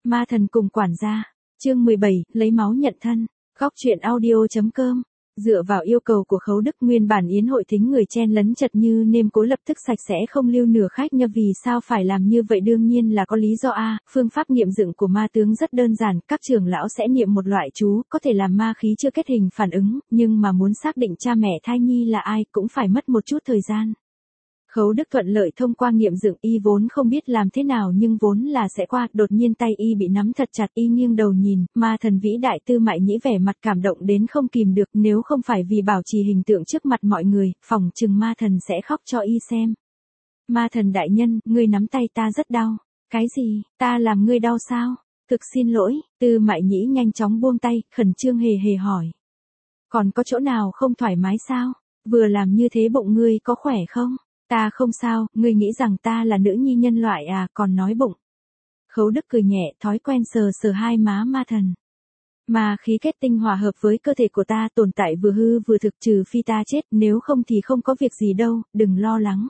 Ma thần cùng quản gia. Chương 17, lấy máu nhận thân. Góc truyện audio.com. Dựa vào yêu cầu của Khấu Đức, nguyên bản yến hội thính người chen lấn chật như nêm cối lập tức sạch sẽ không lưu nửa khách. Vì sao phải làm như vậy? Đương nhiên là có lý do a. Phương pháp nghiệm dựng của ma tướng rất đơn giản, các trưởng lão sẽ niệm một loại chú, có thể làm ma khí chưa kết hình phản ứng, nhưng mà muốn xác định cha mẹ thai nhi là ai cũng phải mất một chút thời gian. Khấu Đức thuận lợi thông qua nghiệm dựng, y vốn không biết làm thế nào nhưng vốn là sẽ qua, đột nhiên tay y bị nắm thật chặt, y nghiêng đầu nhìn, ma thần vĩ đại Tư Mại Nhĩ vẻ mặt cảm động đến không kìm được, nếu không phải vì bảo trì hình tượng trước mặt mọi người, phỏng chừng ma thần sẽ khóc cho y xem. Ma thần đại nhân, ngươi nắm tay ta rất đau. Cái gì, ta làm ngươi đau sao? Thực xin lỗi. Tư Mại Nhĩ nhanh chóng buông tay, khẩn trương hề hề hỏi. Còn có chỗ nào không thoải mái sao? Vừa làm như thế bụng ngươi có khỏe không? Ta không sao, ngươi nghĩ rằng ta là nữ nhi nhân loại à, còn nói bụng. Khấu Đức cười nhẹ, thói quen sờ sờ hai má ma thần. Ma khí kết tinh hòa hợp với cơ thể của ta, tồn tại vừa hư vừa thực, trừ phi ta chết, nếu không thì không có việc gì đâu, đừng lo lắng.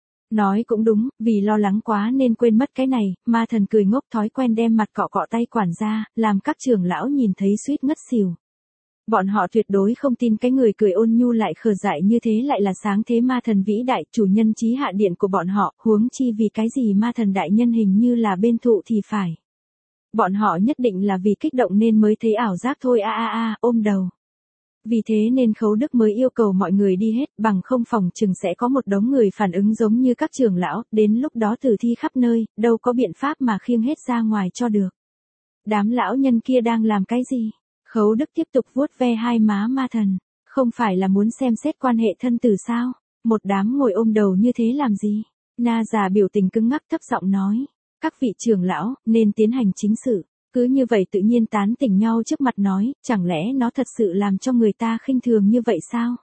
Nói cũng đúng, vì lo lắng quá nên quên mất cái này. Ma thần cười ngốc, thói quen đem mặt cọ cọ tay quản gia, làm các trưởng lão nhìn thấy suýt ngất xỉu. Bọn họ tuyệt đối không tin cái người cười ôn nhu lại khờ dại như thế lại là sáng thế ma thần vĩ đại, chủ nhân chí hạ điện của bọn họ, huống chi vì cái gì ma thần đại nhân hình như là bên thụ thì phải. Bọn họ nhất định là vì kích động nên mới thấy ảo giác thôi ôm đầu. Vì thế nên Khấu Đức mới yêu cầu mọi người đi hết, bằng không phòng chừng sẽ có một đống người phản ứng giống như các trưởng lão, đến lúc đó tử thi khắp nơi, đâu có biện pháp mà khiêng hết ra ngoài cho được. Đám lão nhân kia đang làm cái gì? Khấu Đức tiếp tục vuốt ve hai má ma thần. Không phải là muốn xem xét quan hệ thân tử sao? Một đám ngồi ôm đầu như thế làm gì? Na già biểu tình cứng ngắc thấp giọng nói. Các vị trưởng lão, nên tiến hành chính sự. Cứ như vậy tự nhiên tán tỉnh nhau trước mặt nói, chẳng lẽ nó thật sự làm cho người ta khinh thường như vậy sao?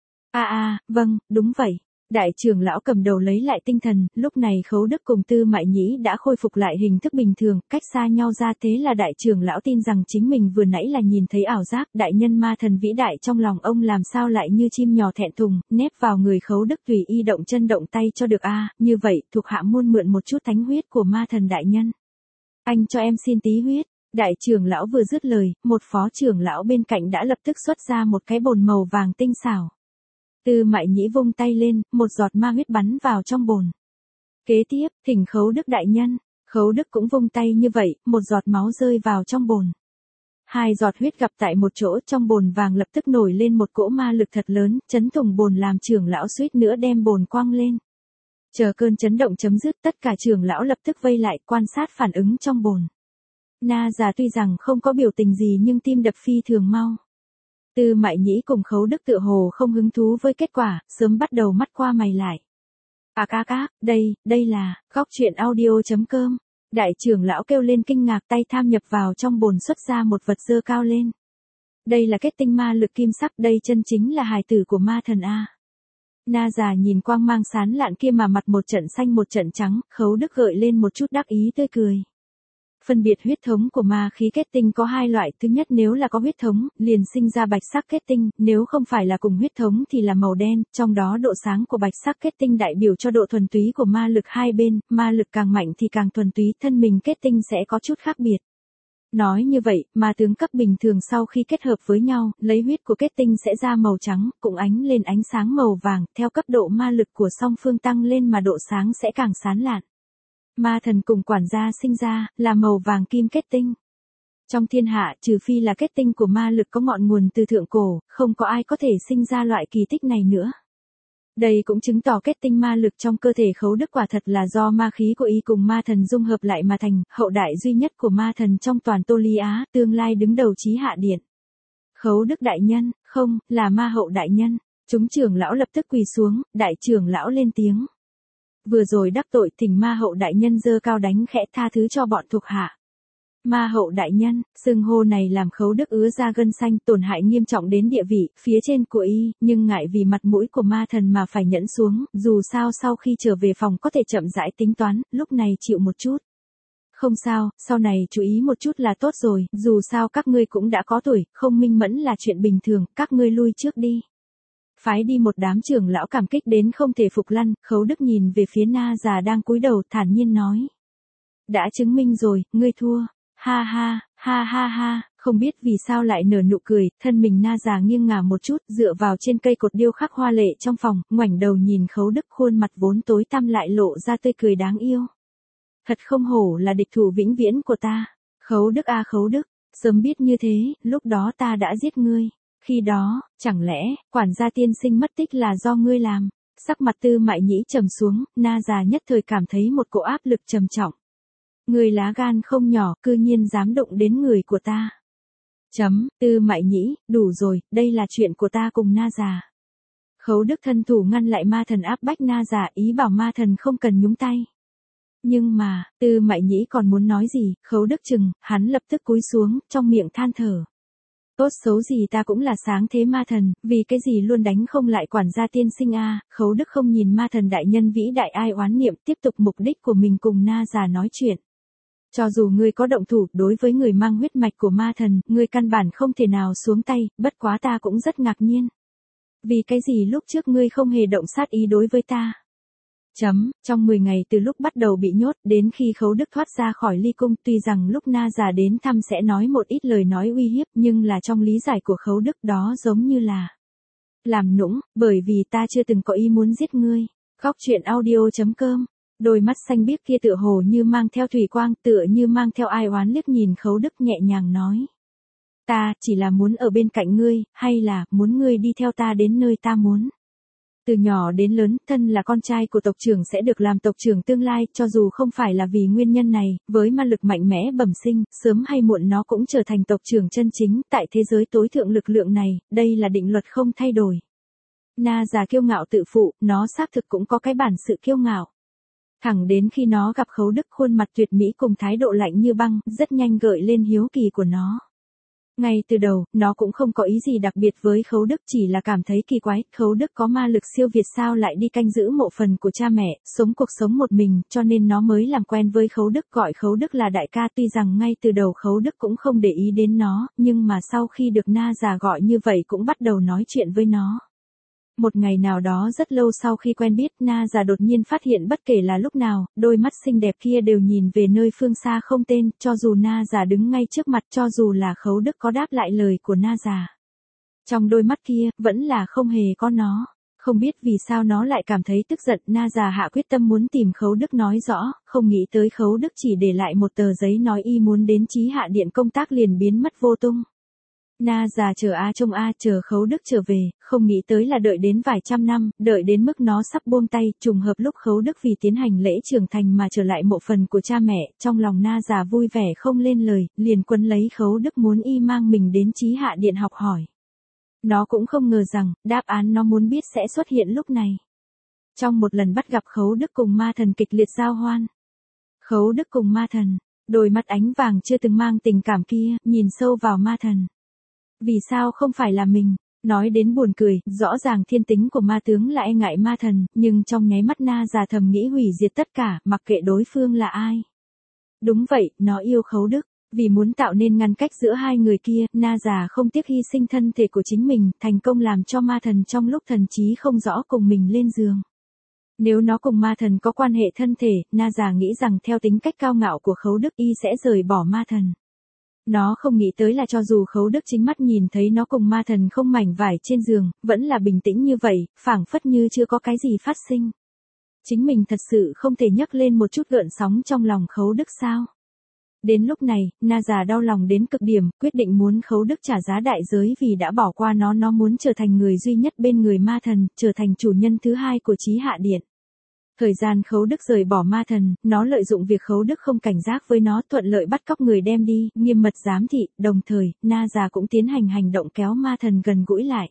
Vâng, đúng vậy. Đại trưởng lão cầm đầu lấy lại tinh thần, lúc này Khấu Đức cùng Tư Mại Nhĩ đã khôi phục lại hình thức bình thường, cách xa nhau ra, thế là đại trưởng lão tin rằng chính mình vừa nãy là nhìn thấy ảo giác, đại nhân ma thần vĩ đại trong lòng ông làm sao lại như chim nhỏ thẹn thùng, nép vào người Khấu Đức tùy y động chân động tay cho được như vậy, thuộc hạ muốn mượn một chút thánh huyết của ma thần đại nhân. Anh cho em xin tí huyết. Đại trưởng lão vừa dứt lời, một phó trưởng lão bên cạnh đã lập tức xuất ra một cái bồn màu vàng tinh xảo. Tư Mại Nhĩ vung tay lên, một giọt ma huyết bắn vào trong bồn. Kế tiếp, thỉnh Khấu Đức đại nhân. Khấu Đức cũng vung tay như vậy, một giọt máu rơi vào trong bồn. Hai giọt huyết gặp tại một chỗ, trong bồn vàng lập tức nổi lên một cỗ ma lực thật lớn, chấn thủng bồn làm trưởng lão suýt nữa đem bồn quăng lên. Chờ cơn chấn động chấm dứt, tất cả trưởng lão lập tức vây lại quan sát phản ứng trong bồn. Na già tuy rằng không có biểu tình gì nhưng tim đập phi thường mau. Tư Mại Nhĩ cùng Khấu Đức tựa hồ không hứng thú với kết quả, sớm bắt đầu mắt qua mày lại. Đây là, góc truyện audio.com. Đại trưởng lão kêu lên kinh ngạc, tay tham nhập vào trong bồn xuất ra một vật dơ cao lên. Đây là kết tinh ma lực kim sắc, đây chân chính là hài tử của ma thần a. Na già nhìn quang mang sán lạn kia mà mặt một trận xanh một trận trắng, Khấu Đức gợi lên một chút đắc ý tươi cười. Phân biệt huyết thống của ma khí kết tinh có hai loại, thứ nhất nếu là có huyết thống, liền sinh ra bạch sắc kết tinh, nếu không phải là cùng huyết thống thì là màu đen, trong đó độ sáng của bạch sắc kết tinh đại biểu cho độ thuần túy của ma lực hai bên, ma lực càng mạnh thì càng thuần túy, thân mình kết tinh sẽ có chút khác biệt. Nói như vậy, ma tướng cấp bình thường sau khi kết hợp với nhau, lấy huyết của kết tinh sẽ ra màu trắng, cũng ánh lên ánh sáng màu vàng, theo cấp độ ma lực của song phương tăng lên mà độ sáng sẽ càng sáng lạn. Ma thần cùng quản gia sinh ra, là màu vàng kim kết tinh. Trong thiên hạ, trừ phi là kết tinh của ma lực có ngọn nguồn từ thượng cổ, không có ai có thể sinh ra loại kỳ tích này nữa. Đây cũng chứng tỏ kết tinh ma lực trong cơ thể Khấu Đức quả thật là do ma khí của y cùng ma thần dung hợp lại mà thành, hậu đại duy nhất của ma thần trong toàn Tô Ly Á, tương lai đứng đầu chí hạ điện. Khấu Đức đại nhân, không, là ma hậu đại nhân. Chúng trưởng lão lập tức quỳ xuống, đại trưởng lão lên tiếng. Vừa rồi đắc tội, thỉnh ma hậu đại nhân giơ cao đánh khẽ tha thứ cho bọn thuộc hạ. Ma hậu đại nhân, xưng hô này làm Khấu Đức ứa ra gân xanh, tổn hại nghiêm trọng đến địa vị phía trên của y, nhưng ngại vì mặt mũi của ma thần mà phải nhẫn xuống, dù sao sau khi trở về phòng có thể chậm rãi tính toán, lúc này chịu một chút. Không sao, sau này chú ý một chút là tốt rồi, dù sao các ngươi cũng đã có tuổi, không minh mẫn là chuyện bình thường, các ngươi lui trước đi. Phái đi một đám trưởng lão cảm kích đến không thể phục lăn, Khấu Đức nhìn về phía Na già đang cúi đầu thản nhiên nói. Đã chứng minh rồi, ngươi thua. Ha ha, ha ha ha, không biết vì sao lại nở nụ cười, thân mình Na già nghiêng ngả một chút, dựa vào trên cây cột điêu khắc hoa lệ trong phòng, ngoảnh đầu nhìn Khấu Đức, khuôn mặt vốn tối tăm lại lộ ra tươi cười đáng yêu. Thật không hổ là địch thủ vĩnh viễn của ta. Khấu Đức a Khấu Đức, sớm biết như thế, lúc đó ta đã giết ngươi. Khi đó, chẳng lẽ, quản gia tiên sinh mất tích là do ngươi làm? Sắc mặt Tư Mại Nhĩ trầm xuống, Na già nhất thời cảm thấy một cỗ áp lực trầm trọng. Ngươi lá gan không nhỏ, cư nhiên dám động đến người của ta. Tư Mại Nhĩ, đủ rồi, đây là chuyện của ta cùng Na già. Khấu Đức thân thủ ngăn lại ma thần áp bách Na già, ý bảo ma thần không cần nhúng tay. Nhưng mà, Tư Mại Nhĩ còn muốn nói gì, Khấu Đức chừng, hắn lập tức cúi xuống, trong miệng than thở. Tốt xấu gì ta cũng là sáng thế ma thần, vì cái gì luôn đánh không lại quản gia tiên sinh a? Khấu Đức không nhìn ma thần đại nhân vĩ đại ai oán niệm, tiếp tục mục đích của mình cùng Na già nói chuyện. Cho dù ngươi có động thủ đối với người mang huyết mạch của ma thần, ngươi căn bản không thể nào xuống tay, bất quá ta cũng rất ngạc nhiên. Vì cái gì lúc trước ngươi không hề động sát ý đối với ta? Trong 10 ngày từ lúc bắt đầu bị nhốt đến khi Khấu Đức thoát ra khỏi ly cung, tuy rằng lúc Na già đến thăm sẽ nói một ít lời nói uy hiếp, nhưng là trong lý giải của Khấu Đức đó giống như là làm nũng, bởi vì ta chưa từng có ý muốn giết ngươi. Góc truyện audio.com. Đôi mắt xanh biếc kia tựa hồ như mang theo thủy quang, tựa như mang theo ai oán liếc nhìn Khấu Đức nhẹ nhàng nói. Ta chỉ là muốn ở bên cạnh ngươi, hay là muốn ngươi đi theo ta đến nơi ta muốn. Từ nhỏ đến lớn, thân là con trai của tộc trưởng sẽ được làm tộc trưởng tương lai, cho dù không phải là vì nguyên nhân này, với ma lực mạnh mẽ bẩm sinh, sớm hay muộn nó cũng trở thành tộc trưởng chân chính, tại thế giới tối thượng lực lượng này, đây là định luật không thay đổi. Na già kiêu ngạo tự phụ, nó xác thực cũng có cái bản sự kiêu ngạo. Thẳng đến khi nó gặp Khấu Đức, khuôn mặt tuyệt mỹ cùng thái độ lạnh như băng, rất nhanh gợi lên hiếu kỳ của nó. Ngay từ đầu, nó cũng không có ý gì đặc biệt với Khấu Đức, chỉ là cảm thấy kỳ quái, Khấu Đức có ma lực siêu việt sao lại đi canh giữ mộ phần của cha mẹ, sống cuộc sống một mình, cho nên nó mới làm quen với Khấu Đức, gọi Khấu Đức là đại ca. Tuy rằng ngay từ đầu Khấu Đức cũng không để ý đến nó, nhưng mà sau khi được Na già gọi như vậy cũng bắt đầu nói chuyện với nó. Một ngày nào đó rất lâu sau khi quen biết, Na già đột nhiên phát hiện bất kể là lúc nào, đôi mắt xinh đẹp kia đều nhìn về nơi phương xa không tên, cho dù Na già đứng ngay trước mặt, cho dù là Khấu Đức có đáp lại lời của Na già. Trong đôi mắt kia, vẫn là không hề có nó. Không biết vì sao nó lại cảm thấy tức giận, Na già hạ quyết tâm muốn tìm Khấu Đức nói rõ, không nghĩ tới Khấu Đức chỉ để lại một tờ giấy nói y muốn đến Chí Hạ Điện công tác liền biến mất vô tung. Na già chờ trông chờ Khấu Đức trở về, không nghĩ tới là đợi đến vài trăm năm, đợi đến mức nó sắp buông tay, trùng hợp lúc Khấu Đức vì tiến hành lễ trưởng thành mà trở lại mộ phần của cha mẹ, trong lòng Na già vui vẻ không lên lời, liền quấn lấy Khấu Đức muốn y mang mình đến Chí Hạ Điện học hỏi. Nó cũng không ngờ rằng, đáp án nó muốn biết sẽ xuất hiện lúc này. Trong một lần bắt gặp Khấu Đức cùng ma thần kịch liệt giao hoan. Khấu Đức cùng ma thần, đôi mắt ánh vàng chưa từng mang tình cảm kia, nhìn sâu vào ma thần. Vì sao không phải là mình? Nói đến buồn cười, rõ ràng thiên tính của ma tướng là e ngại ma thần, nhưng trong nháy mắt Na già thầm nghĩ hủy diệt tất cả, mặc kệ đối phương là ai. Đúng vậy, nó yêu Khấu Đức. Vì muốn tạo nên ngăn cách giữa hai người kia, Na già không tiếc hy sinh thân thể của chính mình, thành công làm cho ma thần trong lúc thần trí không rõ cùng mình lên giường. Nếu nó cùng ma thần có quan hệ thân thể, Na già nghĩ rằng theo tính cách cao ngạo của Khấu Đức y sẽ rời bỏ ma thần. Nó không nghĩ tới là cho dù Khấu Đức chính mắt nhìn thấy nó cùng ma thần không mảnh vải trên giường, vẫn là bình tĩnh như vậy, phảng phất như chưa có cái gì phát sinh. Chính mình thật sự không thể nhấc lên một chút gợn sóng trong lòng Khấu Đức sao? Đến lúc này, Na già đau lòng đến cực điểm, quyết định muốn Khấu Đức trả giá đại giới vì đã bỏ qua nó muốn trở thành người duy nhất bên người ma thần, trở thành chủ nhân thứ hai của Chí Hạ Điện. Thời gian Khấu Đức rời bỏ ma thần, nó lợi dụng việc Khấu Đức không cảnh giác với nó, thuận lợi bắt cóc người đem đi, nghiêm mật giám thị, đồng thời, Na già cũng tiến hành hành động kéo ma thần gần gũi lại.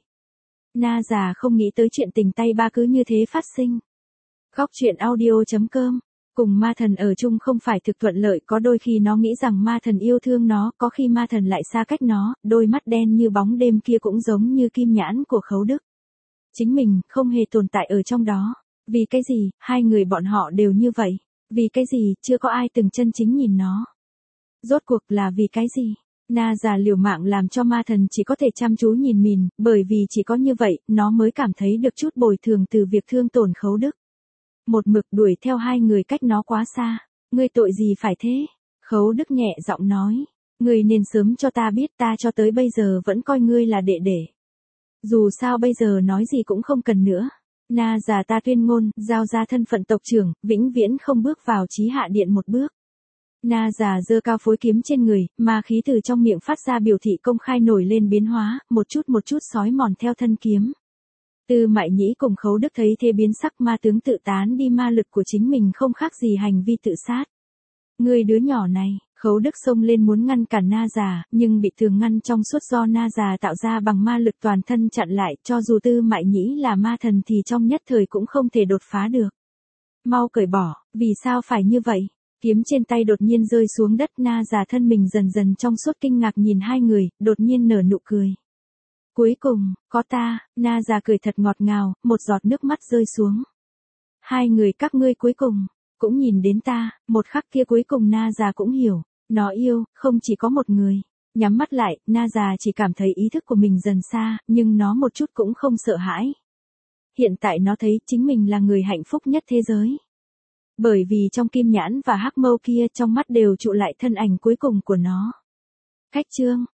Na già không nghĩ tới chuyện tình tay ba cứ như thế phát sinh. Góc truyện audio.com. Cùng ma thần ở chung không phải thực thuận lợi, có đôi khi nó nghĩ rằng ma thần yêu thương nó, có khi ma thần lại xa cách nó, đôi mắt đen như bóng đêm kia cũng giống như kim nhãn của Khấu Đức. Chính mình, không hề tồn tại ở trong đó. Vì cái gì, hai người bọn họ đều như vậy? Vì cái gì, chưa có ai từng chân chính nhìn nó? Rốt cuộc là vì cái gì? Na già liều mạng làm cho ma thần chỉ có thể chăm chú nhìn mình, bởi vì chỉ có như vậy, nó mới cảm thấy được chút bồi thường từ việc thương tổn Khấu Đức. Một mực đuổi theo hai người cách nó quá xa. Ngươi tội gì phải thế? Khấu Đức nhẹ giọng nói, ngươi nên sớm cho ta biết, ta cho tới bây giờ vẫn coi ngươi là đệ đệ. Dù sao bây giờ nói gì cũng không cần nữa. Na già ta tuyên ngôn, giao ra thân phận tộc trưởng, vĩnh viễn không bước vào Chí Hạ Điện một bước. Na già giơ cao phối kiếm trên người, ma khí từ trong miệng phát ra biểu thị công khai nổi lên biến hóa, một chút sói mòn theo thân kiếm. Tư Mại Nhĩ cùng Khấu Đức thấy thế biến sắc, ma tướng tự tán đi, ma lực của chính mình không khác gì hành vi tự sát. Người đứa nhỏ này, Khấu Đức xông lên muốn ngăn cản Na già, nhưng bị tường ngăn trong suốt do Na già tạo ra bằng ma lực toàn thân chặn lại, cho dù Tư Mại Nhĩ là ma thần thì trong nhất thời cũng không thể đột phá được. Mau cởi bỏ, vì sao phải như vậy? Kiếm trên tay đột nhiên rơi xuống đất, Na già thân mình dần dần trong suốt kinh ngạc nhìn hai người, đột nhiên nở nụ cười. Cuối cùng, có ta, Na già cười thật ngọt ngào, một giọt nước mắt rơi xuống. Hai người các ngươi cuối cùng cũng nhìn đến ta, một khắc kia cuối cùng Na già cũng hiểu, nó yêu, không chỉ có một người. Nhắm mắt lại, Na già chỉ cảm thấy ý thức của mình dần xa, nhưng nó một chút cũng không sợ hãi. Hiện tại nó thấy chính mình là người hạnh phúc nhất thế giới. Bởi vì trong kim nhãn và hắc mâu kia trong mắt đều trụ lại thân ảnh cuối cùng của nó. Khách chương